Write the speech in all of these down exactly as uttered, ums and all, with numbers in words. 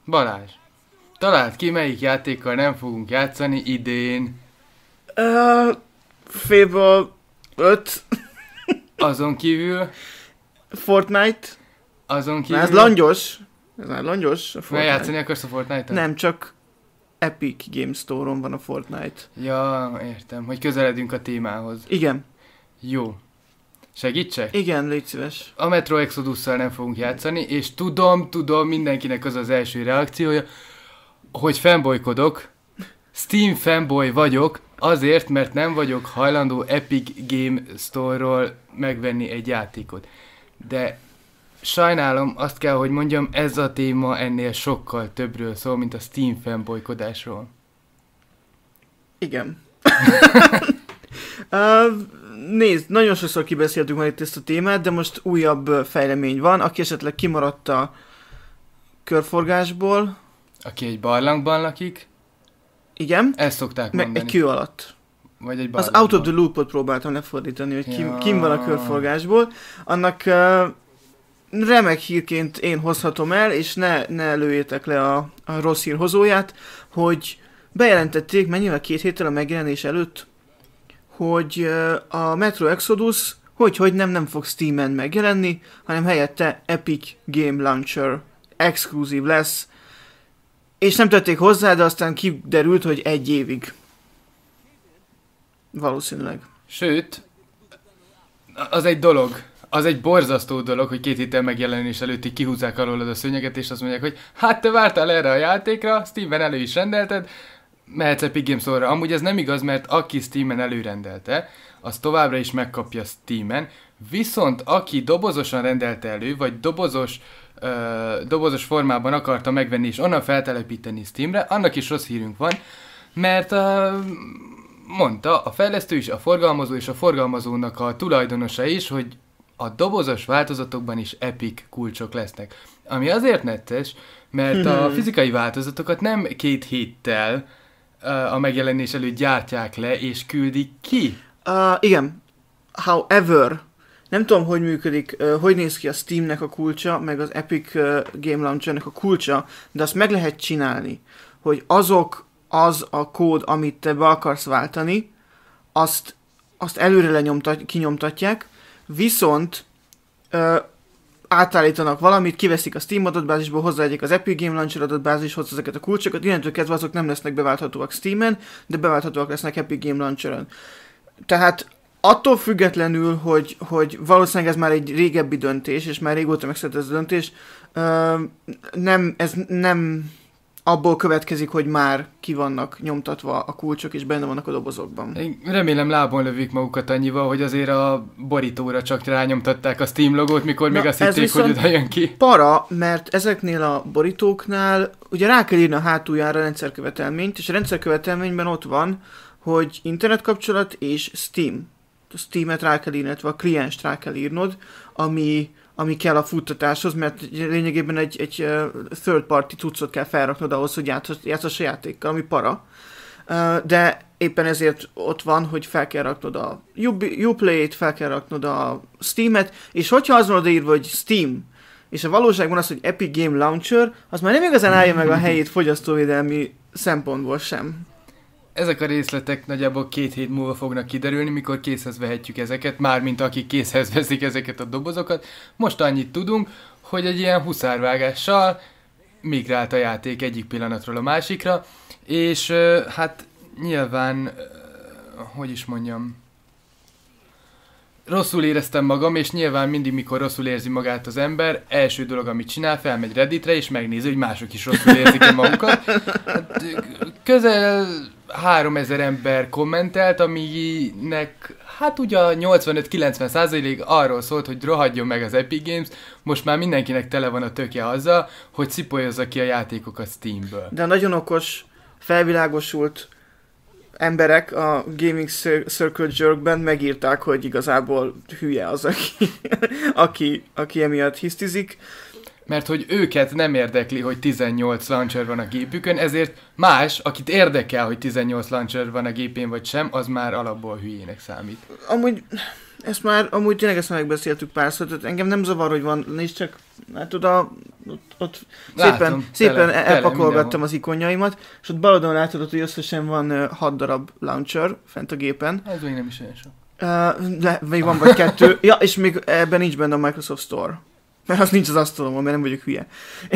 Balázs, találd ki, melyik játékkal nem fogunk játszani idén. Uh, Fable öt. Azon kívül... Fortnite. Azon kívül... Na, ez langyos. Ez már langyos. Mert játszani akarsz a Fortnite-on? Nem, csak Epic Games Store-on van a Fortnite. Ja, értem, hogy közeledünk a témához. Igen. Jó. Segítsek? Igen, légy szíves. A Metro Exodus-szal nem fogunk játszani, és tudom, tudom, mindenkinek az az első reakciója, hogy fanboykodok, Steam fanboy vagyok, azért, mert nem vagyok hajlandó Epic Game Store-ról megvenni egy játékot. De sajnálom, azt kell, hogy mondjam, ez a téma ennél sokkal többről szól, mint a Steam fanboykodásról. Igen. uh, nézd, nagyon sokszor kibeszéltük már itt ezt a témát, de most újabb fejlemény van, aki esetleg kimaradt a körforgásból. Aki egy barlangban lakik. Igen. Ezt szokták meg mondani. egy kő alatt. Vagy egy az out of the loop-ot próbáltam lefordítani, hogy kim, ja. kim van a körforgásból. Annak uh, remek hírként én hozhatom el, és ne, ne lőjétek le a, a rossz hír hozóját, hogy bejelentették, mennyivel két héttel a megjelenés előtt, hogy uh, a Metro Exodus hogy, hogy nem, nem fog Steamen megjelenni, hanem helyette Epic Game Launcher exkluzív lesz, és nem tették hozzá, de aztán kiderült, hogy egy évig. Valószínűleg. Sőt, az egy dolog, az egy borzasztó dolog, hogy két héttel megjelenés előtt így kihúzzák alólad a szőnyeget, és azt mondják, hogy hát te vártál erre a játékra, Steamben elő is rendelted, mehetsz Epic Games Store-ra. Amúgy ez nem igaz, mert aki Steamen előrendelte, az továbbra is megkapja Steamen, viszont aki dobozosan rendelte elő, vagy dobozos, uh, dobozos formában akarta megvenni, és onnan feltelepíteni Steamre, annak is rossz hírünk van, mert uh, mondta a fejlesztő is, a forgalmazó és a forgalmazónak a tulajdonosa is, hogy a dobozos változatokban is Epic kulcsok lesznek. Ami azért netes, mert a fizikai változatokat nem két héttel uh, a megjelenés előtt gyártják le és küldik ki. Uh, igen. However, nem tudom, hogy működik, uh, hogy néz ki a Steamnek a kulcsa, meg az Epic uh, Game Launchernek a kulcsa, de azt meg lehet csinálni, hogy azok az a kód, amit te be akarsz váltani, azt, azt előre lenyomtat, kinyomtatják, viszont uh, átállítanak valamit, kiveszik a Steam adatbázisból, hozzáadják az Epic Game Launcher adatbázishoz ezeket a kulcsokat, innentől kezdve azok nem lesznek beválthatóak Steamen, de beválthatóak lesznek Epic Game Launcheren. Tehát attól függetlenül, hogy, hogy valószínűleg ez már egy régebbi döntés, és már régóta megszületett ez a döntés, uh, nem, ez nem abból következik, hogy már ki vannak nyomtatva a kulcsok, és benne vannak a dobozokban. Én remélem lábon lövik magukat annyival, hogy azért a borítóra csak rányomtatták a Steam logót, mikor Na, még azt hitték, hogy oda jön ki. Para, mert ezeknél a borítóknál ugye rá kell írni a hátuljára a rendszerkövetelményt, és a rendszerkövetelményben ott van, hogy internetkapcsolat és Steam. A Steamet rá kell írni, illetve a klienst rá kell írnod, ami, ami kell a futtatáshoz, mert lényegében egy, egy uh, third party cuccot kell felraknod ahhoz, hogy játszhass a játékkal, ami para. Uh, de éppen ezért ott van, hogy fel kell raknod a Uplay-t, fel kell raknod a Steamet, és hogyha az van odaírva, hogy Steam, és a valóságban az, hogy Epic Game Launcher, az már nem igazán állja meg a helyét fogyasztóvédelmi szempontból sem. Ezek a részletek nagyjából két hét múlva fognak kiderülni, mikor készhez vehetjük ezeket, mármint akik készhez veszik ezeket a dobozokat. Most annyit tudunk, hogy egy ilyen huszárvágással migrált a játék egyik pillanatról a másikra, és uh, hát nyilván, uh, hogy is mondjam, rosszul éreztem magam, és nyilván mindig, mikor rosszul érzi magát az ember, első dolog, amit csinál, felmegy Redditre, és megnézi, hogy mások is rosszul érzik-e magukat. Hát, közel háromezer ember kommentelt, aminek hát ugye a nyolcvanöt-kilencven százalék arról szólt, hogy rohadjon meg az Epic Games, most már mindenkinek tele van a tökje azzal, hogy szipolyozza ki a játékokat Steamből. De nagyon okos, felvilágosult emberek a Gaming Circle Jerkben megírták, hogy igazából hülye az, aki, aki, aki emiatt hisztizik. Mert hogy őket nem érdekli, hogy tizennyolc launcher van a gépükön, ezért más, akit érdekel, hogy tizennyolc launcher van a gépén vagy sem, az már alapból hülyének számít. Amúgy Ezt már amúgy tényleg ezt megbeszéltük párszor, tehát engem nem zavar, hogy van, nézd csak, látod, a, ott, ott Látom, szépen, szépen tele, elpakolgattam tele, az ikonjaimat, és ott bal oldalon látod, hogy összesen van uh, hat darab launcher fent a gépen. Ez még nem is olyan sok. Uh, de még van vagy kettő, ja, és még ebben nincs benne a Microsoft Store, mert az nincs az asztalomon, mert nem vagyok hülye.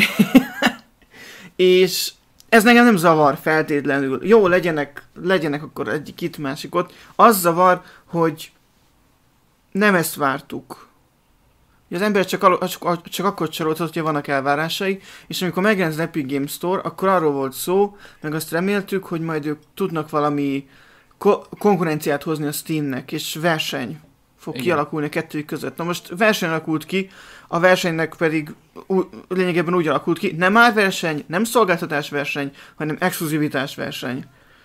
És ez nekem nem zavar feltétlenül. Jó, legyenek, legyenek akkor egyik itt, másik ott. Az zavar, hogy nem ezt vártuk. Az ember csak, csak, csak akkor csalódhat, hogyha vannak elvárásai, és amikor megjelent az Epic Games Store, akkor arról volt szó, meg azt reméltük, hogy majd ők tudnak valami ko- konkurenciát hozni a Steamnek, és verseny fog Igen. kialakulni a kettőjük között. Na most verseny alakult ki, a versenynek pedig ú- lényegében úgy alakult ki, nem árverseny, nem szolgáltatás verseny, hanem exkluzivitás verseny.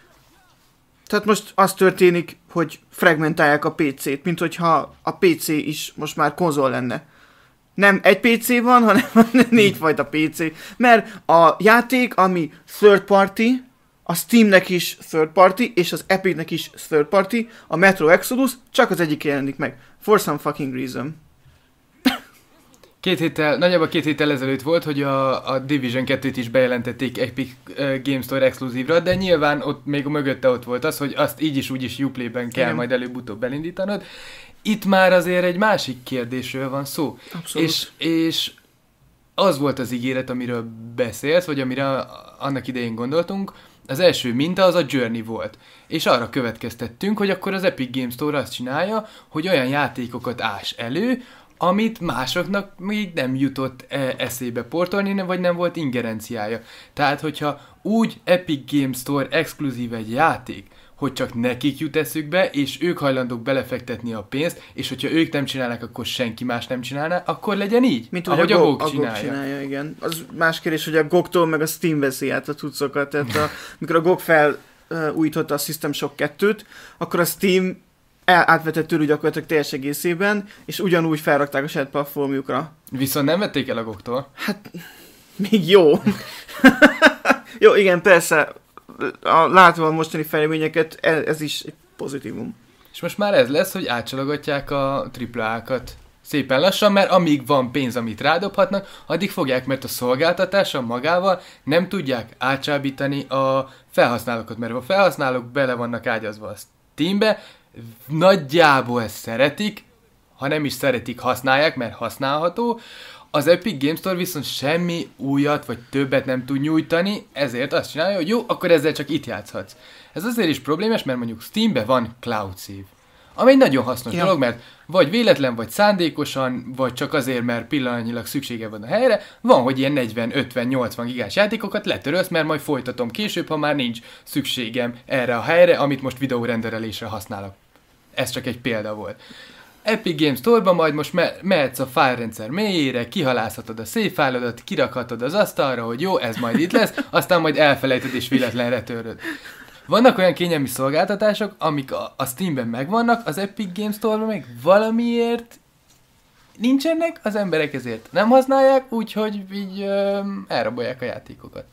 Tehát most az történik, hogy fragmentálják a pé cét, mint hogyha a pé cé is most már konzol lenne. Nem egy pé cé van, hanem négyfajta pé cé. Mert a játék, ami third party, a Steamnek is third party, és az Epicnek is third party, a Metro Exodus csak az egyik jelenik meg. For some fucking reason. Két héttel, nagyjából két héttel ezelőtt volt, hogy a, a Division kettőt is bejelentették Epic uh, Games Store exkluzívra, de nyilván ott még mögötte ott volt az, hogy azt így is úgy is Uplay-ben kell Igen. majd előbb-utóbb elindítanod. Itt már azért egy másik kérdésről van szó. Abszolút. És, és az volt az ígéret, amiről beszélsz, vagy amire annak idején gondoltunk, az első minta az a Journey volt. És arra következtettünk, hogy akkor az Epic Games Store azt csinálja, hogy olyan játékokat ás elő, amit másoknak még nem jutott eszébe portolni, vagy nem volt ingerenciája. Tehát, hogyha úgy Epic Games Store exkluzív egy játék, hogy csak nekik jut eszükbe, és ők hajlandók belefektetni a pénzt, és hogyha ők nem csinálnak, akkor senki más nem csinálná, akkor legyen így, mint ahogy a, a, Go- GOG a csinálja. GOG csinálja. Igen. Az más kérdés, hogy a gogtól meg a Steam veszi át a cuccokat. Tehát a, mikor a gog felújította uh, a System Shock kettőt, akkor a Steam el, átvette tőlük gyakorlatilag teljes egészében, és ugyanúgy felrakták a saját platformjukra. Viszont nem vették el a gogtól. Hát, még jó. Jó, igen, persze, a, látva a mostani fejleményeket, ez, ez is egy pozitívum. És most már ez lesz, hogy átcsalogatják a tripla á-kat szépen lassan, mert amíg van pénz, amit rádobhatnak, addig fogják, mert a szolgáltatása magával nem tudják átcsábítani a felhasználókat, mert a felhasználók bele vannak ágyazva a Steambe, nagyjából szeretik, ha nem is szeretik, használják, mert használható. Az Epic Games Store viszont semmi újat vagy többet nem tud nyújtani, ezért azt csinálja, hogy jó, akkor ezzel csak itt játszhatsz. Ez azért is problémás, mert mondjuk Steamben van Cloud Save, ami egy nagyon hasznos ja. dolog, mert vagy véletlen, vagy szándékosan, vagy csak azért, mert pillanatnyilag szüksége van a helyre, van, hogy ilyen negyven, ötven, nyolcvan gigás játékokat letörölsz, mert majd folytatom később, ha már nincs szükségem erre a helyre, amit most videórenderelésre használok. Ez csak egy példa volt. Epic Games Store-ban majd most me- mehetsz a fájlrendszer mélyére, kihalászhatod a save fájlodat, kirakhatod az asztalra, hogy jó, ez majd itt lesz, aztán majd elfelejted és véletlenre töröd. Vannak olyan kényelmi szolgáltatások, amik a, a Steamben megvannak, az Epic Games Store-ban meg valamiért nincsenek, az emberek ezért nem használják, úgyhogy így ö, elrabolják a játékokat.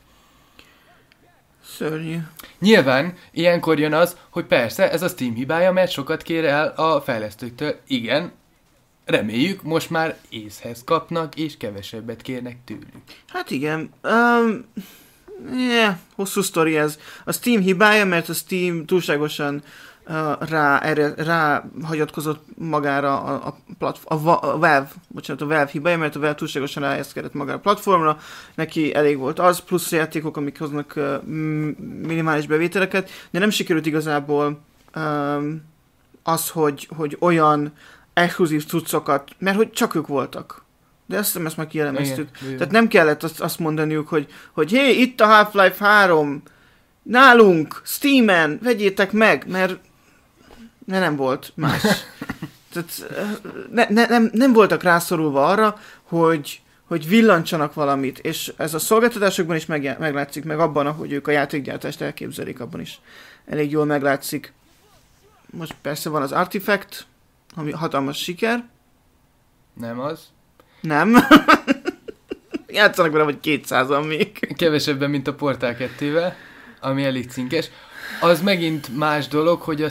Szörnyű. Nyilván ilyenkor jön az, hogy persze ez a Steam hibája, mert sokat kér el a fejlesztőktől. Igen, reméljük most már észhez kapnak, és kevesebbet kérnek tőlük. Hát igen. Um, yeah, hosszú sztori ez. A Steam hibája, mert a Steam túlságosan uh, rá, erre, rá hagyatkozott magára a, a, platform, a, a Valve, bocsánat, a Valve hibája, mert a Valve túlságosan ráhelyezkedett magára a platformra, neki elég volt az, plusz játékok, amik hoznak uh, minimális bevételeket, de nem sikerült igazából um, az, hogy, hogy olyan exkluzív cuccokat, mert hogy csak ők voltak. De azt hiszem, ezt már kielemeztük. Igen, Tehát nem kellett azt, azt mondaniuk, hogy, hogy hé, itt a Half-Life három, nálunk, Steamen, vegyétek meg, mert ne, nem volt más. Tehát ne, ne, nem, nem voltak rászorulva arra, hogy, hogy villancsanak valamit, és ez a szolgáltatásokban is meg, meglátszik, meg abban, ahogy ők a játékgyártást elképzelik, abban is elég jól meglátszik. Most persze van az Artifact, ami hatalmas siker. Nem az. Nem. Játszanak vele, vagy kétszázan még. Kevesebben, mint a Portal kettővel, ami elég cinkes. Az megint más dolog, hogy a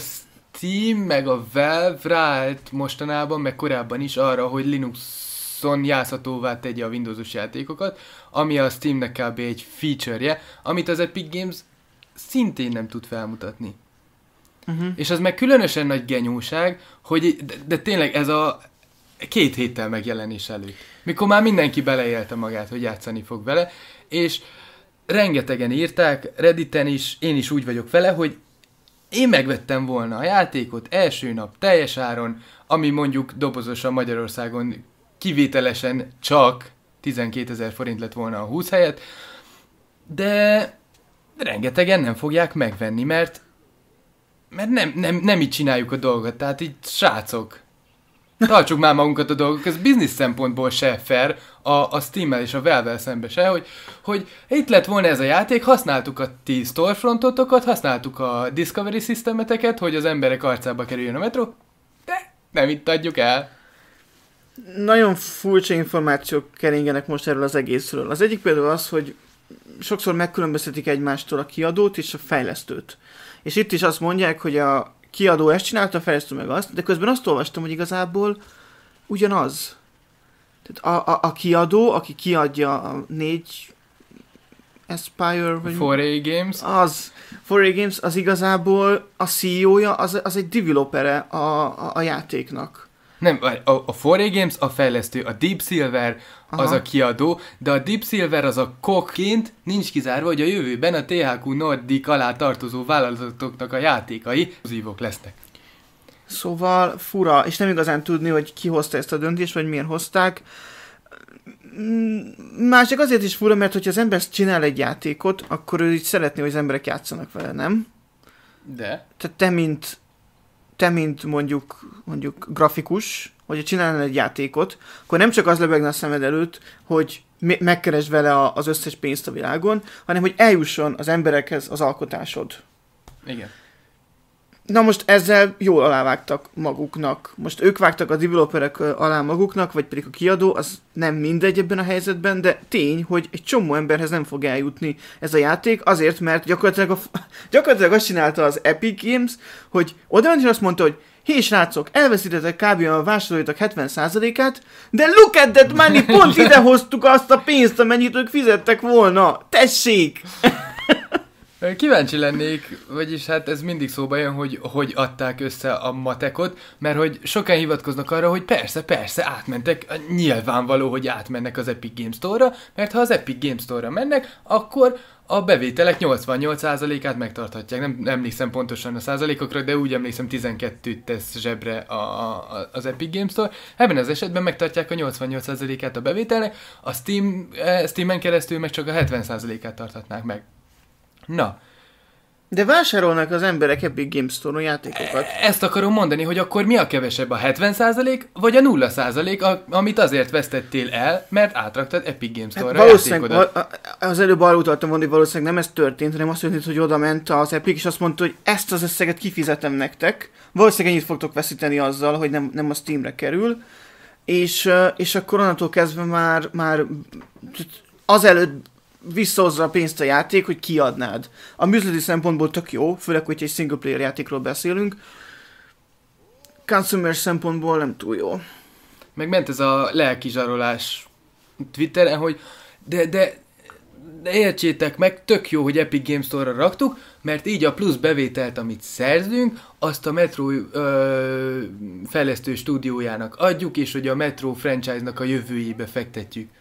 Steam meg a Valve ráállt mostanában, meg korábban is arra, hogy Linuxon játszhatóvá tegye a Windowsos játékokat, ami a Steamnek kb. Egy feature-je, amit az Epic Games szintén nem tud felmutatni. Uh-huh. És az meg különösen nagy genyóság, hogy de, de tényleg ez a két héttel megjelenés előtt. Mikor már mindenki beleélte magát, hogy játszani fog vele, és rengetegen írták, Redditen is, én is úgy vagyok vele, hogy én megvettem volna a játékot első nap teljes áron, ami mondjuk dobozosan Magyarországon kivételesen csak tizenkétezer forint lett volna a húsz helyett, de rengetegen nem fogják megvenni, mert mert nem, nem, nem így csináljuk a dolgot, tehát így srácok, tartsuk már magunkat a dolgok, ez biznisz szempontból se fair a, a Steam-mel és a Valve-vel szembe se, hogy, hogy itt lett volna ez a játék, használtuk a ti storefrontotokat, használtuk a Discovery Systemeteket, hogy az emberek arcába kerüljön a Metro, de nem itt adjuk el. Nagyon furcsa információk keringenek most erről az egészről. Az egyik például az, hogy sokszor megkülönböztetik egymástól a kiadót és a fejlesztőt. És itt is azt mondják, hogy a kiadó ezt csinálta, a fejlesztő meg azt, de közben azt olvastam, hogy igazából ugyanaz. Tehát a, a, a kiadó, aki kiadja a négy Aspire, vagy four A Games. Az, four A Games, az igazából a C E O-ja, az, az egy developere a, a, a játéknak. Nem, a, a four A Games a fejlesztő, a Deep Silver az Aha. a kiadó, de a Deep Silver az a kokként nincs kizárva, hogy a jövőben a T H Q Nordic alá tartozó vállalatoknak a játékai pozívok lesznek. Szóval fura, és nem igazán tudni, hogy ki hozta ezt a döntést, vagy miért hozták. Másik azért is fura, mert hogyha az ember csinál egy játékot, akkor ő így szeretné, hogy az emberek játszanak vele, nem? De? Tehát te, mint te, mint mondjuk, mondjuk grafikus, hogyha csinálnál egy játékot, akkor nem csak az lebegne a szemed előtt, hogy me- megkeresd vele az összes pénzt a világon, hanem hogy eljusson az emberekhez az alkotásod. Igen. Na most ezzel jól alávágtak maguknak. Most ők vágtak a developerek alá maguknak, vagy pedig a kiadó, az nem mindegy ebben a helyzetben, de tény, hogy egy csomó emberhez nem fog eljutni ez a játék, azért, mert gyakorlatilag, a, gyakorlatilag azt csinálta az Epic Games, hogy oda ment és azt mondta, hogy hé srácok, elveszítettek kb. A vásárlóitok hetven százalékát, de look at that money, pont idehoztuk azt a pénzt, amennyit ők fizettek volna. Tessék! Kíváncsi lennék, vagyis hát ez mindig szóba jön, hogy hogy adták össze a matekot, mert hogy sokan hivatkoznak arra, hogy persze, persze, átmentek, nyilvánvaló, hogy átmennek az Epic Games Store-ra, mert ha az Epic Games Store-ra mennek, akkor a bevételek nyolcvannyolc százalékát megtarthatják. Nem, nem emlékszem pontosan a százalékokra, de úgy emlékszem tizenkettőt tesz zsebre a, a, az Epic Games Store. Ebben az esetben megtartják a nyolcvannyolc százalékát a bevételnek, a Steam, Steamen keresztül meg csak a hetven százalékát tarthatnák meg. Na. De vásárolnak az emberek Epic Games Store-on játékokat. Ezt akarom mondani, hogy akkor mi a kevesebb, a hetven százalék vagy a nulla százalék, amit azért vesztettél el, mert átraktad Epic Games Store-ra hát a játékodat. Az előbb arra utaltam mondani, hogy valószínűleg nem ez történt, hanem azt történt, hogy oda ment az Epic, és azt mondta, hogy ezt az összeget kifizetem nektek. Valószínűleg ennyit fogtok veszíteni azzal, hogy nem, nem a Steamre kerül. És, és akkor onnantól kezdve már, már azelőtt visszahozza a pénzt a játék, hogy kiadnád. A műzleti szempontból tök jó, főleg, hogyha egy single player játékról beszélünk. Consumer szempontból nem túl jó. Meg ment ez a lelkizsarolás Twitteren, hogy de, de, de értsétek meg, tök jó, hogy Epic Games Store-ra raktuk, mert így a plusz bevételt, amit szerzünk, azt a Metro ö, fejlesztő stúdiójának adjuk, és hogy a Metro franchise-nak a jövőjébe fektetjük.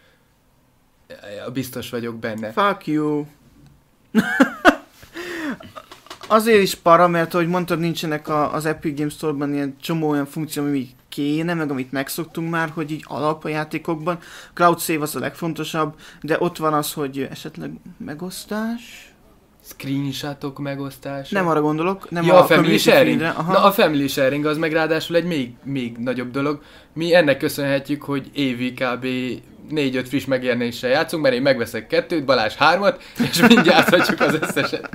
Biztos vagyok benne. Fuck you. Azért is para, mert ahogy mondtad, nincsenek a, az Epic Games Store-ban ilyen csomó olyan funkció, ami kéne, meg amit megszoktunk már, hogy így alap a játékokban. Cloud save az a legfontosabb, de ott van az, hogy esetleg megosztás. Screenshotok megosztása. Nem arra gondolok, nem ja, a, a family sharing. Aha. Na a family sharing az meg ráadásul egy még, még nagyobb dolog. Mi ennek köszönhetjük, hogy évi kb. négy-öt friss megjelenéssel játszunk, mert én megveszek kettőt, Balázs hármat, és mindjárt játszhatjuk az összeset.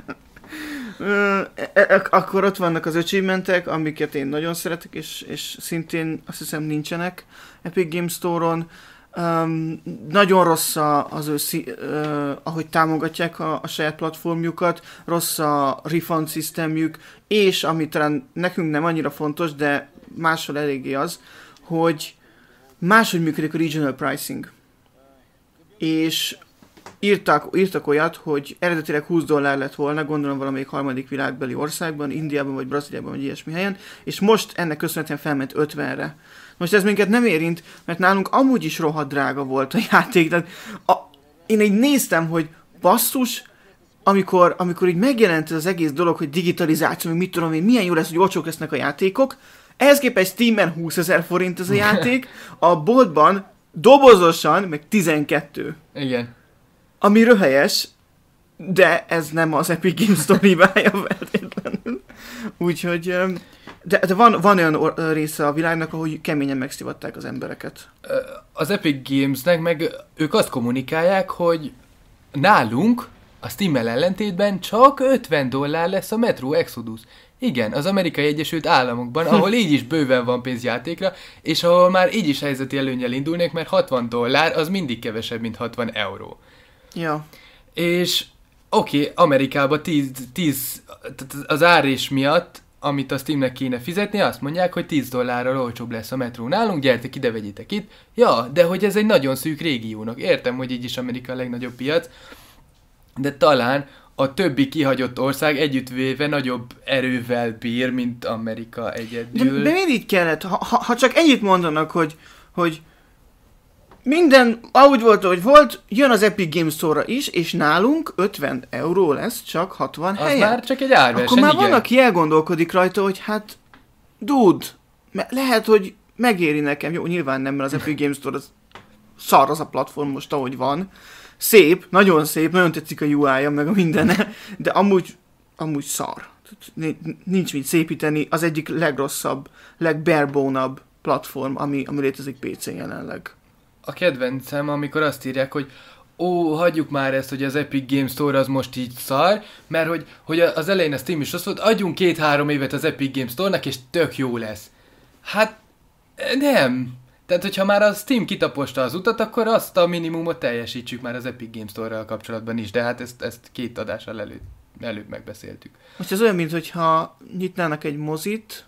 Akkor ott vannak az achievementek, amiket én nagyon szeretek, és, és szintén azt hiszem nincsenek Epic Games Store-on. Um, nagyon rossz a, az ő, uh, ahogy támogatják a, a saját platformjukat, rossz a refund systemjük, és ami talán nekünk nem annyira fontos, de máshol eléggé az, hogy máshogy működik a regional pricing. És írtak, írtak olyat, hogy eredetileg húsz dollár lett volna, gondolom valamelyik harmadik világbeli országban, Indiában vagy Brazíliában vagy ilyesmi helyen, és most ennek köszönhetően felment ötvenre. Most ez minket nem érint, mert nálunk amúgy is rohadt drága volt a játék. Tehát a, én így néztem, hogy basszus, amikor, amikor így megjelent ez az egész dolog, hogy digitalizáció, hogy mit tudom én, milyen jó lesz, hogy olcsók lesznek a játékok. Ehhez képest Steamen húszezer forint ez a játék, a boltban dobozosan meg tizenkettő. Igen. Ami röhelyes, de ez nem az Epic Games Store hibája feltétlenül. Úgyhogy... De, de van, van olyan része a világnak, ahogy keményen megszivatták az embereket. Az Epic Gamesnek meg ők azt kommunikálják, hogy nálunk a Steam-mel ellentétben csak ötven dollár lesz a Metro Exodus. Igen, az Amerikai Egyesült Államokban, ahol így is bőven van pénzjátékra, és ahol már így is helyzeti előnnyel indulnék, mert hatvan dollár az mindig kevesebb, mint hatvan euró. Ja. És oké, okay, Amerikában tíz, tíz, az árés miatt, amit a Steamnek kéne fizetni, azt mondják, hogy tíz dollárral olcsóbb lesz a metró nálunk, gyertek ide, vegyétek itt. Ja, de hogy ez egy nagyon szűk régiónak. Értem, hogy így is Amerika a legnagyobb piac, de talán a többi kihagyott ország együttvéve nagyobb erővel bír, mint Amerika egyedül. De, de miért így kellett? Ha, ha, ha csak ennyit mondanak, hogy, hogy minden, ahogy volt, ahogy volt, jön az Epic Games Store-ra is, és nálunk ötven euró lesz csak hatvan az helyen. már csak egy árverseny, Akkor már igen. van, aki elgondolkodik rajta, hogy hát, dude, lehet, hogy megéri nekem. Jó, nyilván nem, mert az Epic Games Store az szar az a platform most, ahogy van. Szép, nagyon szép, nagyon tetszik a u i-ja, meg a mindene, de amúgy, amúgy szar. Nincs mit szépíteni, az egyik legrosszabb, legbarebone-abb platform, ami, ami létezik pé cén jelenleg. A kedvencem, amikor azt írják, hogy ó, hagyjuk már ezt, hogy az Epic Games Store az most így szar, mert hogy, hogy az elején a Steam is rossz volt, adjunk két-három évet az Epic Games Store-nak, és tök jó lesz. Hát nem. Tehát, hogyha már a Steam kitaposta az utat, akkor azt a minimumot teljesítsük már az Epic Games Store-ral kapcsolatban is, de hát ezt, ezt két adással előtt, előbb megbeszéltük. Most ez olyan, mintha nyitnának egy mozit,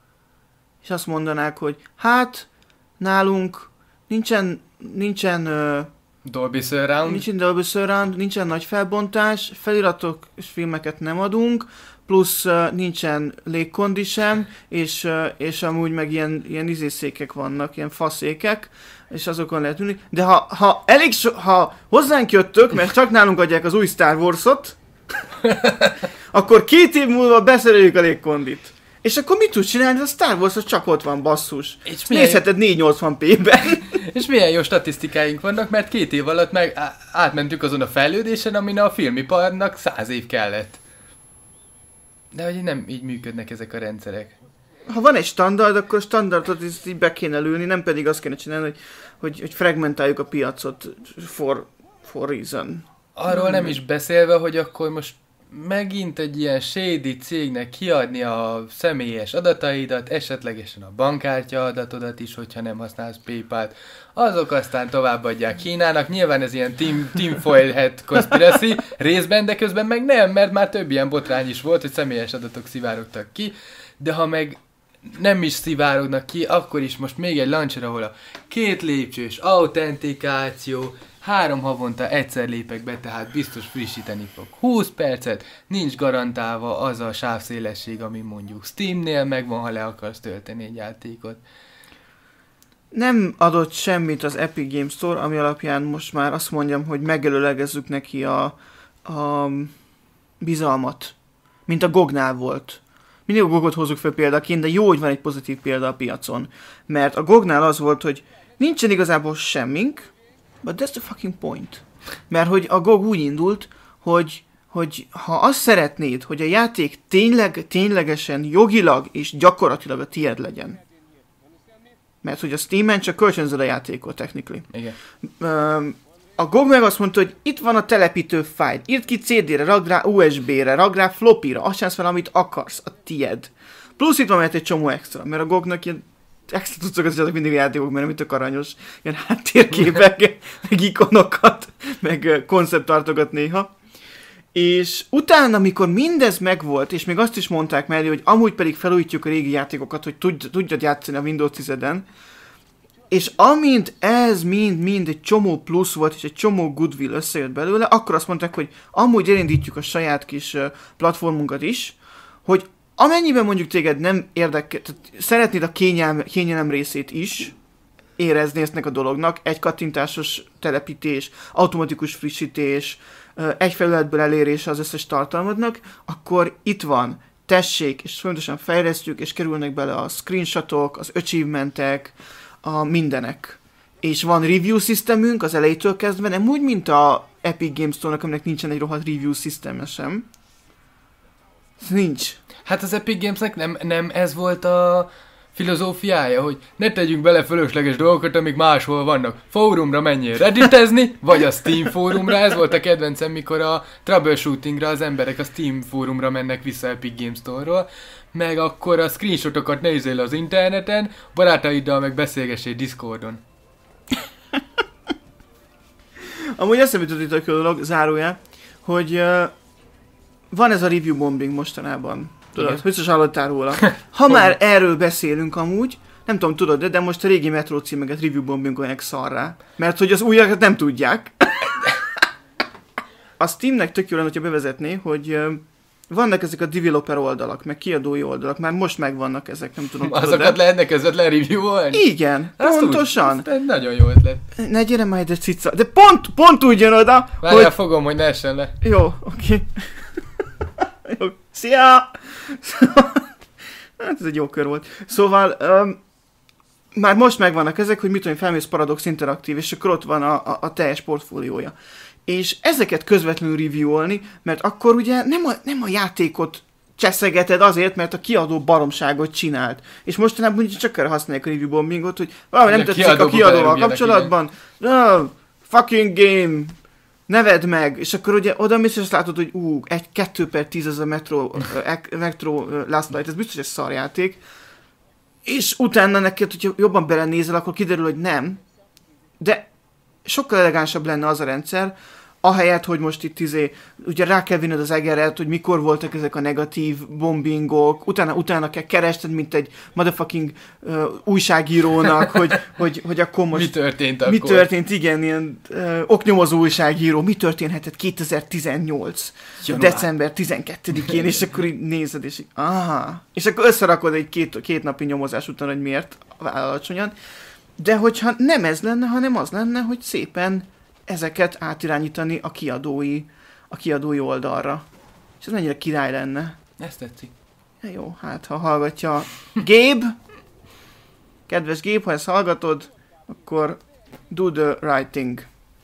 és azt mondanák, hogy hát, nálunk nincsen, nincsen uh, Dolby Surround. Nincsen Dolby Surround, nincsen nagy felbontás, feliratok és filmeket nem adunk, plusz uh, nincsen légkondi sem, és, uh, és amúgy meg ilyen, ilyen izészékek vannak, ilyen faszékek, és azokon lehet ülni. De ha, ha elég so, ha hozzánk jöttök, mert csak nálunk adják az új Star Wars-ot, akkor két év múlva beszereljük a légkondit. És akkor mit tudsz csinálni? A Star Wars az csak ott van, basszus. És nézheted négyszáznyolcvan pé-ben. És milyen jó statisztikáink vannak, mert két év alatt meg átmentünk azon a fejlődésen, amin a filmiparnak száz év kellett. De hogy nem így működnek ezek a rendszerek. Ha van egy standard, akkor standardot így be kéne lőni, nem pedig azt kéne csinálni, hogy, hogy, hogy fragmentáljuk a piacot for, for reason. Arról nem is beszélve, hogy akkor most megint egy ilyen shady cégnek kiadni a személyes adataidat, esetlegesen a bankkártya adatodat is, hogyha nem használsz PayPal-t. Azok aztán továbbadják Kínának. Nyilván ez ilyen team, teamfoil head conspiracy részben, de közben meg nem, mert már több ilyen botrány is volt, hogy személyes adatok szivárogtak ki. De ha meg nem is szivárognak ki, akkor is most még egy launcher, ahol a két lépcsős autentikáció, három havonta egyszer lépek be, tehát biztos frissíteni fog húsz percet, nincs garantálva az a sávszélesség, ami mondjuk Steamnél megvan, ha le akarsz tölteni egy játékot. Nem adott semmit az Epic Games Store, ami alapján most már azt mondjam, hogy megelőlegezzük neki a, a bizalmat, mint a gognál volt. Mindig a gogot hozzuk fel példaként, de jó, hogy van egy pozitív példa a piacon. Mert a gognál az volt, hogy nincsen igazából semmink, but that's the fucking point. Mert hogy a gé o gé úgy indult, hogy, hogy ha azt szeretnéd, hogy a játék tényleg, ténylegesen jogilag és gyakorlatilag a tiéd legyen. Mert hogy a Steamen csak kölcsönzöd a játékot, technically. Igen. A gé o gé meg azt mondta, hogy itt van a telepítő fájl, írd ki cé dére, ragd rá u es bé-re, ragd rá floppy-ra, azt csinálsz fel, amit akarsz, a tied. Plusz itt van mert egy csomó extra, mert a gé o gé-nak ilyen extra cuccokat csináltak mindig a játékok, mert nem tök aranyos. Ilyen háttérképek, meg ikonokat, meg konceptartokat néha. És utána, amikor mindez megvolt, és még azt is mondták mellé, hogy amúgy pedig felújítjuk a régi játékokat, hogy tudj, tudjad játszani a Windows tízeden, és amint ez mind-mind egy csomó plusz volt, és egy csomó goodwill összejött belőle, akkor azt mondták, hogy amúgy elindítjuk a saját kis platformunkat is, hogy amennyiben mondjuk téged nem érdekel, tehát szeretnéd a kényelem, kényelem részét is érezni eznek a dolognak, egy kattintásos telepítés, automatikus frissítés, egy felületből elérése az összes tartalmadnak, akkor itt van, tessék, és fontosan fejlesztjük, és kerülnek bele a screenshotok, az achievementek, a mindenek. És van review systemünk az elejétől kezdve, nem úgy, mint a Epic Games Store-nak, aminek nincsen egy rohadt review system sem. Ez nincs. Hát az Epic Gamesnek nem, nem ez volt a filozófiája, hogy ne tegyünk bele fölösleges dolgokat, amik máshol vannak. Fórumra menjél redditezni, vagy a Steam fórumra. Ez volt a kedvencem, mikor a troubleshootingra az emberek a Steam fórumra mennek vissza Epic Games Store-ról, meg akkor a screenshotokat nézzél az interneten, barátaiddal meg beszélgessél Discordon. Amúgy eszembe jutott itt a dolog, zárójel, hogy uh, van ez a review bombing mostanában. Tudod, biztos hallottál róla. Ha már erről beszélünk amúgy, nem tudom, tudod, de, de most a régi Metro címeket review bombingolják szarrá. Mert hogy az újakat nem tudják. A Steamnek tök jó lenne, hogyha bevezetné, hogy uh, vannak ezek a developer oldalak, meg kiadói oldalak, már most megvannak ezek, nem tudom. Azokat tudod, lehetne közvetlen review-olni? Igen, azt pontosan. Úgy, nagyon jó ötlet. Ne gyere már ide cica, de pont, pont úgy jön oda, Várjál, hogy... fogom, hogy ne essen le. Jó, oké. Jó, szia! Hát ez egy jó kör volt. Szóval, um, már most megvannak ezek, hogy mit tudom, felmész Paradox Interaktív, és akkor ott van a, a, a teljes portfóliója. És ezeket közvetlenül review-olni, mert akkor ugye nem a, nem a játékot cseszegeted azért, mert a kiadó baromságot csinált. És mostanában ugye csak erre használják a review bombingot, hogy valami nem tetszik a kiadóval kapcsolatban. No, fucking game, neved meg. És akkor ugye oda mész, és azt látod, hogy ú, egy kettő per tíz az a Metro, Metro Last Light, ez biztos egy szarjáték. És utána neked, hogyha jobban belenézel, akkor kiderül, hogy nem. De sokkal elegánsabb lenne az a rendszer, ahelyett, hogy most itt izé, ugye rá kell vinned az egeret, hogy mikor voltak ezek a negatív bombingok, utána, utána kell kerested, mint egy motherfucking uh, újságírónak, hogy, hogy, hogy akkor most... Mi történt akkor? Mi történt, igen, ilyen uh, oknyomozó újságíró, mi történhetett kétezer-tizennyolc Január. december tizenkettedikén, és akkor így nézed, és így, aha. És akkor összerakod egy két, két napi nyomozás után, hogy miért alacsonyan. De hogyha nem ez lenne, hanem az lenne, hogy szépen ezeket átirányítani a kiadói, a kiadói oldalra. És ez mennyire király lenne. Ez tetszik. Ja, jó, hát ha hallgatja Gabe, kedves Gabe, ha ezt hallgatod, akkor do the right thing.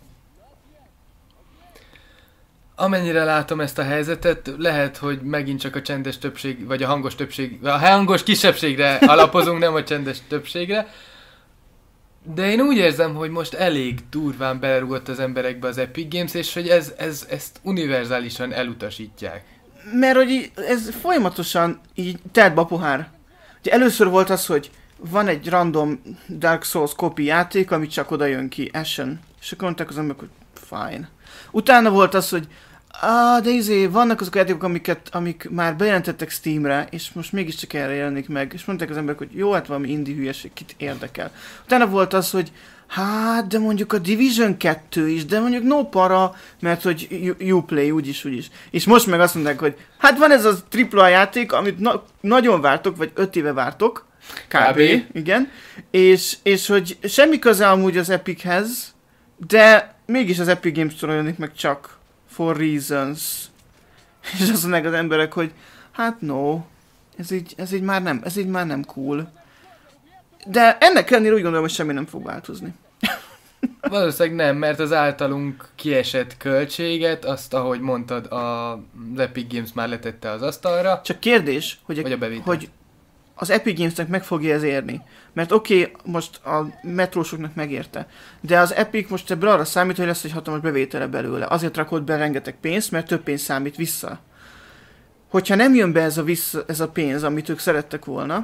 Amennyire látom ezt a helyzetet, lehet, hogy megint csak a csendes többség, vagy a hangos többség, a hangos kisebbségre alapozunk, nem a csendes többségre. De én úgy érzem, hogy most elég durván belerúgott az emberekbe az Epic Games, és hogy ez, ez, ezt univerzálisan elutasítják. Mert hogy ez folyamatosan így telt be a pohár. Ugye először volt az, hogy van egy random Dark Souls copy játék, ami csak oda jön ki, Ashen. És akkor mondták az emberek, hogy fine. Utána volt az, hogy ah, de izé, vannak azok a játékok, amiket, amik már bejelentettek Steamre, és most mégiscsak erre jelenik meg, és mondták az emberek, hogy jó, hát valami indie hülyeség, kit érdekel. Utána volt az, hogy hát, de mondjuk a Division kettő is, de mondjuk no para, mert hogy Uplay úgyis, úgyis. És most meg azt mondták, hogy hát van ez a tripla játék, amit na- nagyon vártok, vagy öt éve vártok, kb. kb. Igen, és, és hogy semmi köze amúgy az Epichez, de mégis az Epic Games Store jönnik meg csak for reasons. És azt mondják az emberek, hogy hát no, ez így, ez így már nem, ez így már nem cool. De ennek ellenére úgy gondolom, hogy semmi nem fog változni. Valószínűleg nem, mert az általunk kiesett költséget, azt, ahogy mondtad, a Epic Games már letette az asztalra. Csak kérdés, hogy, a, a, hogy az Epic Gamesnek meg fogja ez érni. Mert oké, okay, most a metrósoknak megérte, de az Epic most ebből arra számít, hogy lesz egy hatalmas bevétele belőle. Azért rakott be rengeteg pénzt, mert több pénz számít vissza. Hogyha nem jön be ez a, vissza, ez a pénz, amit ők szerettek volna,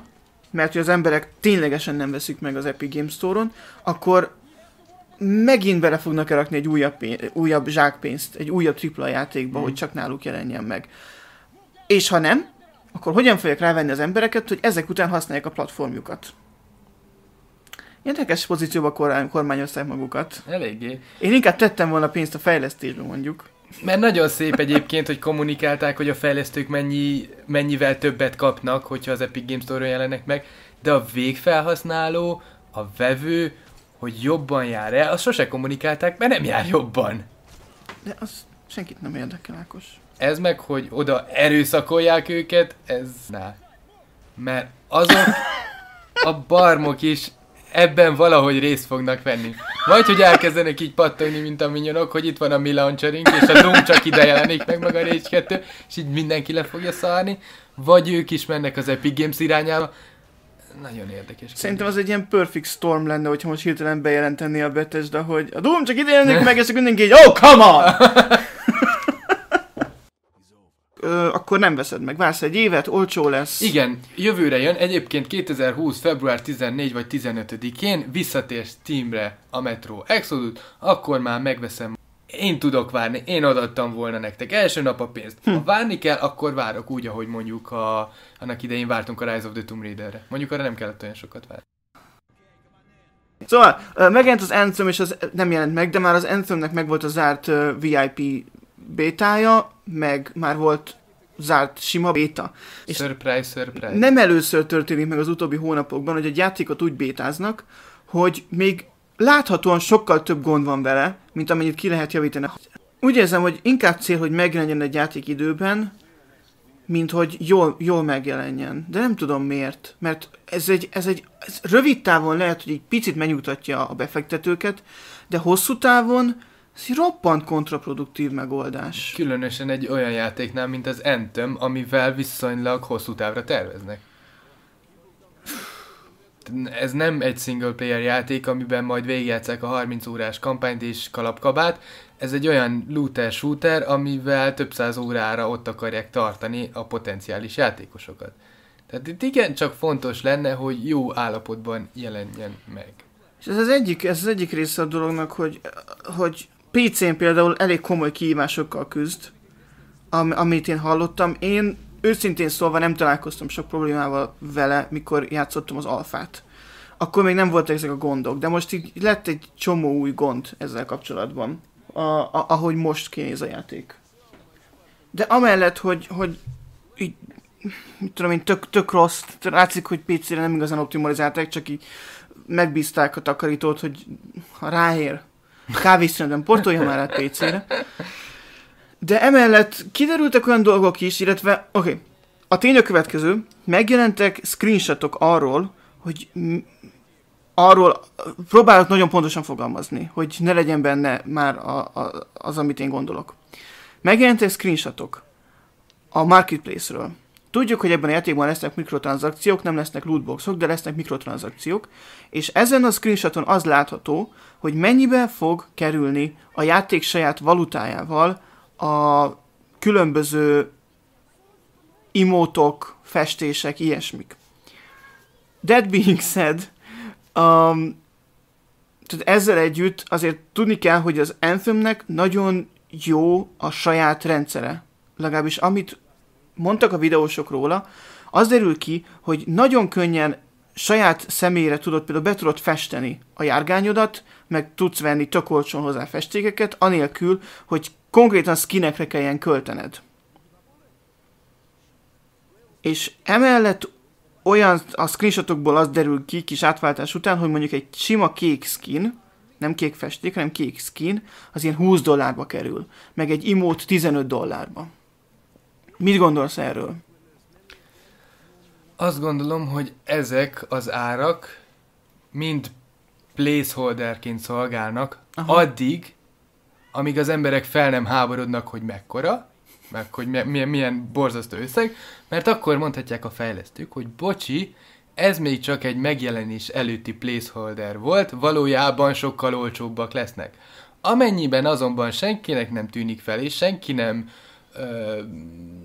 mert hogy az emberek ténylegesen nem veszik meg az Epic Games Store-on, akkor megint bele fognak rakni egy újabb, pénz, újabb zsákpénzt, egy újabb tripla játékba, mm. hogy csak náluk jelenjen meg. És ha nem, akkor hogyan fogják rávenni az embereket, hogy ezek után használják a platformjukat? Érdekes pozícióba kormány, kormányozták magukat. Eléggé. Én inkább tettem volna pénzt a fejlesztésbe, mondjuk. Mert nagyon szép egyébként, hogy kommunikálták, hogy a fejlesztők mennyi, mennyivel többet kapnak, hogyha az Epic Games Store-on jelennek meg, de a végfelhasználó, a vevő, hogy jobban jár el, azt sose kommunikálták, mert nem jár jobban. De az senkit nem érdekel, Ákos. Ez meg, hogy oda erőszakolják őket, ez... Na. Mert azok a barmok is ebben valahogy részt fognak venni. Vagy, hogy elkezdenek így pattogni, mint a minyonok, hogy itt van a mi launcherünk, és a Doom csak ide jelenik meg maga a Rage kettő, és így mindenki le fogja szarni. Vagy ők is mennek az Epic Games irányába. Nagyon érdekes kérdés. Szerintem az egy ilyen perfect storm lenne, hogyha most hirtelen bejelentené a Bethesda, hogy a Doom csak ide jelenik meg, és mindenki így, oh, come on! Ö, akkor nem veszed meg. Vársz egy évet, olcsó lesz. Igen, jövőre jön. Egyébként kétezer-húsz. február tizennégy vagy tizenötödikén visszatér Steamre a Metro Exodus, akkor már megveszem. Én tudok várni, én adottam volna nektek első nap a pénzt. Hm. Ha várni kell, akkor várok úgy, ahogy mondjuk a, annak idején vártunk a Rise of the Tomb Raiderre. Mondjuk arra nem kellett olyan sokat várni. Szóval, megjelent az Anthem, és az nem jelent meg, de már az Anthemnek meg volt a zárt uh, vé i pé bétája, meg már volt zárt sima béta. És surprise, surprise. Nem először történik meg az utóbbi hónapokban, hogy egy játékot úgy bétáznak, hogy még láthatóan sokkal több gond van vele, mint amennyit ki lehet javítani. Úgy érzem, hogy inkább cél, hogy megjelenjen egy játék időben, mint hogy jól, jól megjelenjen. De nem tudom miért. Mert ez egy, ez egy ez rövid távon lehet, hogy egy picit megnyugtatja a befektetőket, de hosszú távon ez egy roppant kontraproduktív megoldás. Különösen egy olyan játéknál, mint az Anthem, amivel viszonylag hosszú távra terveznek. Ez nem egy single player játék, amiben majd végigjátszák a harminc órás kampányt és kalapkabát. Ez egy olyan looter shooter, amivel több száz órára ott akarják tartani a potenciális játékosokat. Tehát itt igencsak fontos lenne, hogy jó állapotban jelenjen meg. És ez az egyik, ez az egyik része a dolognak, hogy, hogy pé cén például elég komoly kihívásokkal küzd, am, amit én hallottam. Én őszintén szólva nem találkoztam sok problémával vele, mikor játszottam az alfát. Akkor még nem voltak ezek a gondok, de most így lett egy csomó új gond ezzel kapcsolatban, a, a, ahogy most kinéz a játék. De amellett, hogy, hogy így, mit tudom én, tök, tök rossz, látszik, hogy pé cére nem igazán optimalizálták, csak így megbízták a takarítót, hogy ha ráér, kávészünetben portolja már át pé cére. De emellett kiderültek olyan dolgok is, illetve, oké, okay, a tény a következő, megjelentek screenshotok arról, hogy m- arról próbálok nagyon pontosan fogalmazni, hogy ne legyen benne már a, a, az, amit én gondolok. Megjelentek screenshotok a Marketplace-ről. Tudjuk, hogy ebben a játékban lesznek mikrotranszakciók, nem lesznek lootboxok, de lesznek mikrotranszakciók, és ezen a screenshoton az látható, hogy mennyibe fog kerülni a játék saját valutájával a különböző emotok, festések, ilyesmik. That being said, um, tehát ezzel együtt azért tudni kell, hogy az Anthemnek nagyon jó a saját rendszere. Legalábbis amit mondtak a videósok róla, az derül ki, hogy nagyon könnyen saját személyre tudod, például be tudod festeni a járgányodat, meg tudsz venni tök olcsón hozzá festékeket, anélkül, hogy konkrétan skinekre kelljen költened. És emellett olyan a screenshotokból az derül ki kis átváltás után, hogy mondjuk egy sima kék skin, nem kék festék, hanem kék skin, az ilyen húsz dollárba kerül, meg egy emote tizenöt dollárba. Mit gondolsz erről? Azt gondolom, hogy ezek az árak mind placeholderként szolgálnak, aha, addig, amíg az emberek fel nem háborodnak, hogy mekkora, meg hogy milyen, milyen borzasztó összeg, mert akkor mondhatják a fejlesztők, hogy bocsi, ez még csak egy megjelenés előtti placeholder volt, valójában sokkal olcsóbbak lesznek. Amennyiben azonban senkinek nem tűnik fel, és senki nem ö,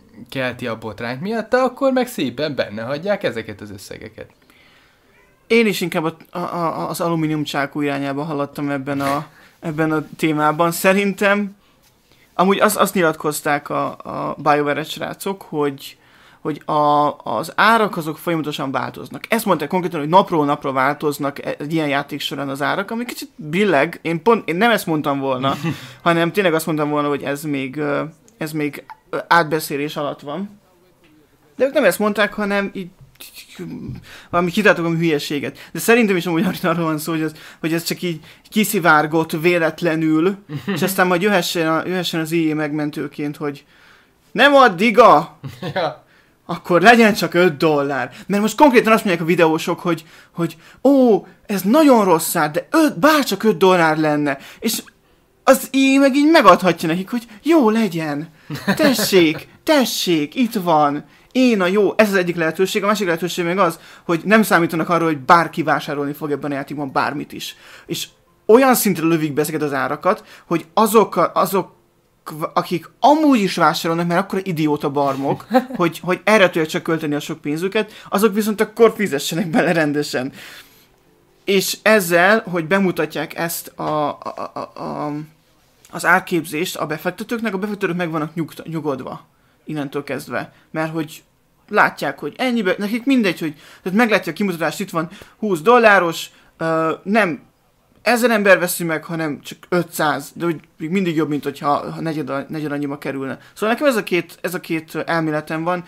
kelti a botrányt miatta, akkor meg szépen benne hagyják ezeket az összegeket. Én is inkább a, a, a, az alumínium csákú irányába haladtam ebben a, ebben a témában. Szerintem, amúgy azt, azt nyilatkozták a, a BioWare-es srácok, hogy, hogy a, az árak azok folyamatosan változnak. Ezt mondták konkrétan, hogy napról napra változnak egy ilyen játék során az árak, ami kicsit billeg. Én, pont, én nem ezt mondtam volna, hanem tényleg azt mondtam volna, hogy ez még, ez még átbeszélés alatt van. De ők nem ezt mondták, hanem így valami kitáltok a hülyeséget. De szerintem is amúgy arról van szó, hogy ez, hogy ez csak így kiszivárgott véletlenül, és aztán majd jöhessen, a, jöhessen az i á megmentőként, hogy nem addig a... Ja. Akkor legyen csak öt dollár. Mert most konkrétan azt mondják a videósok, hogy, hogy ó, ez nagyon rossz ár, de öt, bárcsak öt dollár lenne. És az i á meg így megadhatja nekik, hogy jó legyen. Tessék, tessék, itt van. Én a jó, ez az egyik lehetőség, a másik lehetőség még az, hogy nem számítanak arról, hogy bárki vásárolni fog ebben a játékban bármit is. És olyan szintre lövik be ezeket az árakat, hogy azok, azok akik amúgy is vásárolnak, mert akkor idióta barmok, hogy, hogy erre tudják csak költeni a sok pénzüket, azok viszont akkor fizessenek bele rendesen. És ezzel, hogy bemutatják ezt a, a, a, a, az árképzést a befektetőknek, a befektetők meg vannak nyug, nyugodva innentől kezdve. Mert hogy látják, hogy ennyibe, nekik mindegy, hogy tehát meglátják a kimutatást, itt van húsz dolláros, uh, nem ezer ember veszi meg, hanem csak ötszáz, de úgy mindig jobb, mint hogyha ha negyed, negyed annyiba kerülne. Szóval nekem ez a két, ez a két elméletem van,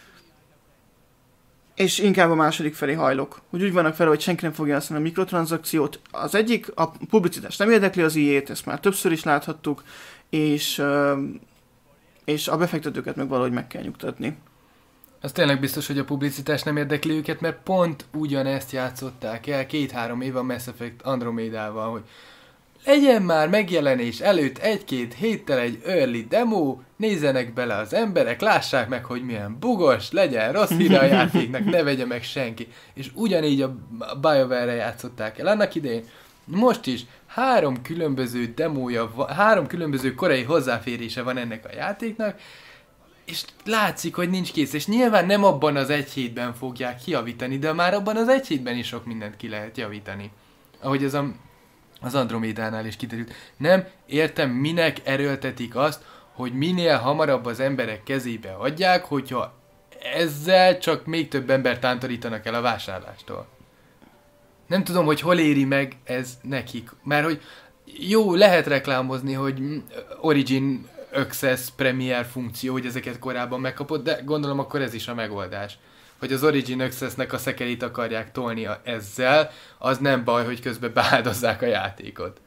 és inkább a második felé hajlok. Hogy úgy vannak fel, hogy senki nem fogja használni a mikrotranszakciót. Az egyik, a publicitás nem érdekli az i á-t, ezt már többször is láthattuk, és, és a befektetőket meg valahogy meg kell nyugtatni. Az tényleg biztos, hogy a publicitás nem érdekli őket, mert pont ugyanezt játszották el két-három év a Mass Effect Andromédával, hogy legyen már megjelenés előtt egy-két héttel egy early demo, nézzenek bele az emberek, lássák meg, hogy milyen bugos, legyen rossz híre a játéknak, ne vegye meg senki. És ugyanígy a BioWare-re játszották el annak idején. Most is három különböző demója, három különböző korai hozzáférése van ennek a játéknak, és látszik, hogy nincs kész, és nyilván nem abban az egy hétben fogják kijavítani, de már abban az egy hétben is sok mindent ki lehet javítani. Ahogy az a, az Andromédánál is kiderült. Nem értem, minek erőltetik azt, hogy minél hamarabb az emberek kezébe adják, hogyha ezzel csak még több embert tántorítanak el a vásárlástól. Nem tudom, hogy hol éri meg ez nekik. Mert hogy jó, lehet reklámozni, hogy Origin Access Premier funkció, hogy ezeket korábban megkapott, de gondolom akkor ez is a megoldás. Hogy az Origin Access-nek a szekerét akarják tolni ezzel, az nem baj, hogy közben beáldozzák a játékot.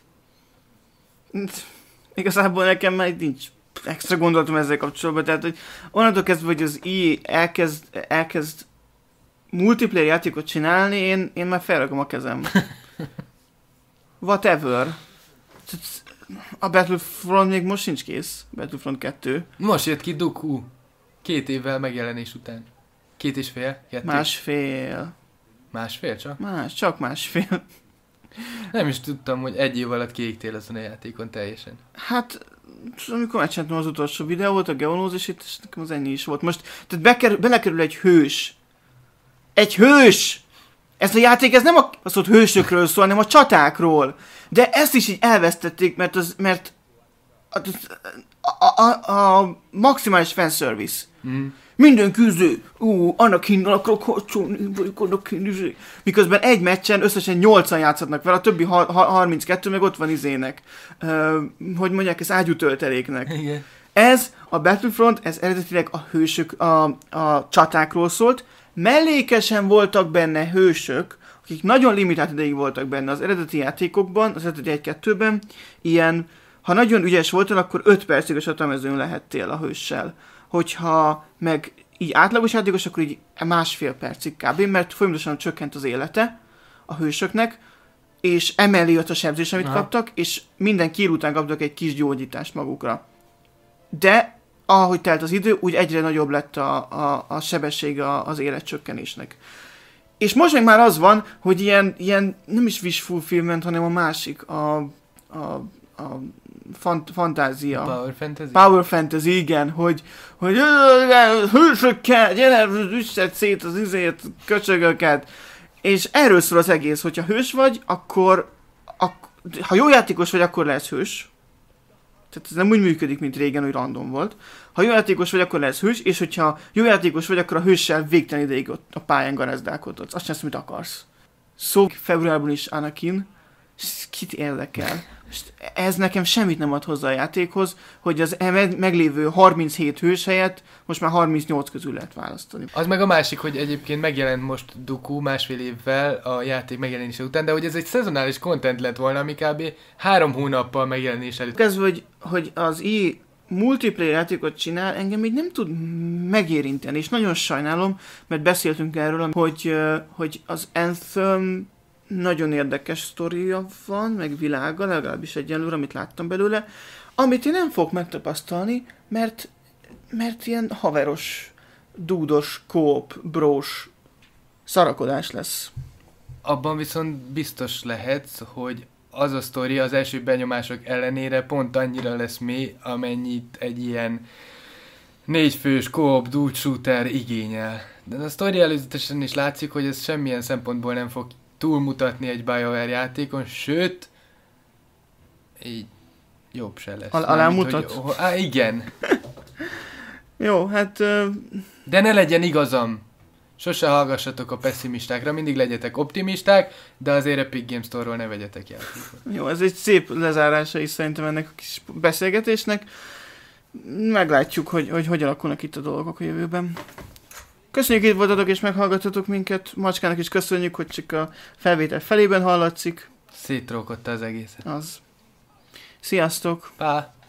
Igazából nekem már nincs extra gondolatom ezzel kapcsolatban, tehát hogy onnantól kezdve, hogy az i á elkezd, elkezd multiplayer játékot csinálni, én, én már felrakom a kezem. Whatever. A Battlefront még most sincs kész. Battlefront kettő. Most jött ki Doku. Két évvel megjelenés után. Két és fél? Kettő. Másfél. Másfél csak? Más, csak másfél. Nem is tudtam, hogy egy év alatt kiégtél ezen a játékon teljesen. Hát, amikor megcsináltam az utolsó videót, a geonózisét, és nekem az ennyi is volt. Most, tehát bekerül, belekerül egy hős. Egy hős! Ez a játék, ez nem a, az ott hősökről szól, hanem a csatákról. De ezt is így elvesztették, mert az, mert a, a, a, a maximális fanservice. Mm. Minden küzdő, ú, Anakinnal akarok harcolni, vagyok Anakin, miközben egy meccsen összesen nyolcan játszhatnak vele, a többi ha, ha, harminckettő meg ott van izének. Uh, hogy mondják, ez ágyútölteléknek. Igen. Ez, a Battlefront, ez eredetileg a hősök, a, a csatákról szólt, mellékesen voltak benne hősök, akik nagyon limitált ideig voltak benne az eredeti játékokban, az eredeti egy-kettőben, ilyen, ha nagyon ügyes voltál, akkor öt percig a csatamezőn lehettél a hőssel. Hogyha meg így átlagos játékos, akkor így másfél percig kb., mert folyamatosan csökkent az élete a hősöknek, és emellé jött a sebzés, amit Aha. kaptak, és minden kill után kaptak egy kis gyógyítást magukra. De ahogy telt az idő, úgy egyre nagyobb lett a, a, a sebessége az életcsökkenésnek. És most meg már az van, hogy ilyen, ilyen nem is wish fulfillment, hanem a másik, a, a, a fant- fantázia. Power Fantasy? Power Fantasy, igen, hogy, hogy hősökkel, gyere, üssed szét az izét, köcsögöket. És erről szól az egész, hogyha hős vagy, akkor, ak- ha jó játékos vagy, akkor lesz hős. Tehát ez nem úgy működik, mint régen, hogy random volt. Ha jó játékos vagy, akkor lesz hős, és hogyha jó játékos vagy, akkor a hőssel végtelen ideig ott a pályán garázdálkodhatsz. Azt csinálsz, amit akarsz. Szó februárban is Anakin, kit érdekel? Ez nekem semmit nem ad hozzá a játékhoz, hogy az meglévő harminchét hős helyett most már harmincnyolc közül lehet választani. Az meg a másik, hogy egyébként megjelent most Dooku másfél évvel a játék megjelenése után, de hogy ez egy szezonális content lett volna, ami kb. három hónappal megjelenés előtt. Ez, hogy, hogy az i multiplayer játékot csinál, engem így nem tud megérinteni, és nagyon sajnálom, mert beszéltünk erről, hogy, hogy az Anthem nagyon érdekes sztoria van, meg világa, legalábbis egyelőre, amit láttam belőle, amit én nem fogok megtapasztalni, mert, mert ilyen haveros, dúdos, kóp, brós szarakodás lesz. Abban viszont biztos lehetsz, hogy az a sztori az első benyomások ellenére pont annyira lesz mély, amennyit egy ilyen négyfős co-op dude shooter igényel. De a sztori előzetesen is látszik, hogy ez semmilyen szempontból nem fog túlmutatni egy BioWare játékon, sőt, így jobb se lesz. Al- alámutat? Hogy, á, igen. Jó, hát... Uh... De ne legyen igazam. Sose hallgassatok a pessimistákra, mindig legyetek optimisták, de azért Epic Games Store-ról ne vegyetek játékot. Jó, ez egy szép lezárása is szerintem ennek a kis beszélgetésnek. Meglátjuk, hogy, hogy hogy alakulnak itt a dolgok a jövőben. Köszönjük, itt voltatok és meghallgattatok minket. Macskának is köszönjük, hogy csak a felvétel felében hallatszik. Szétrókodta az egészet. Az. Sziasztok! Pá!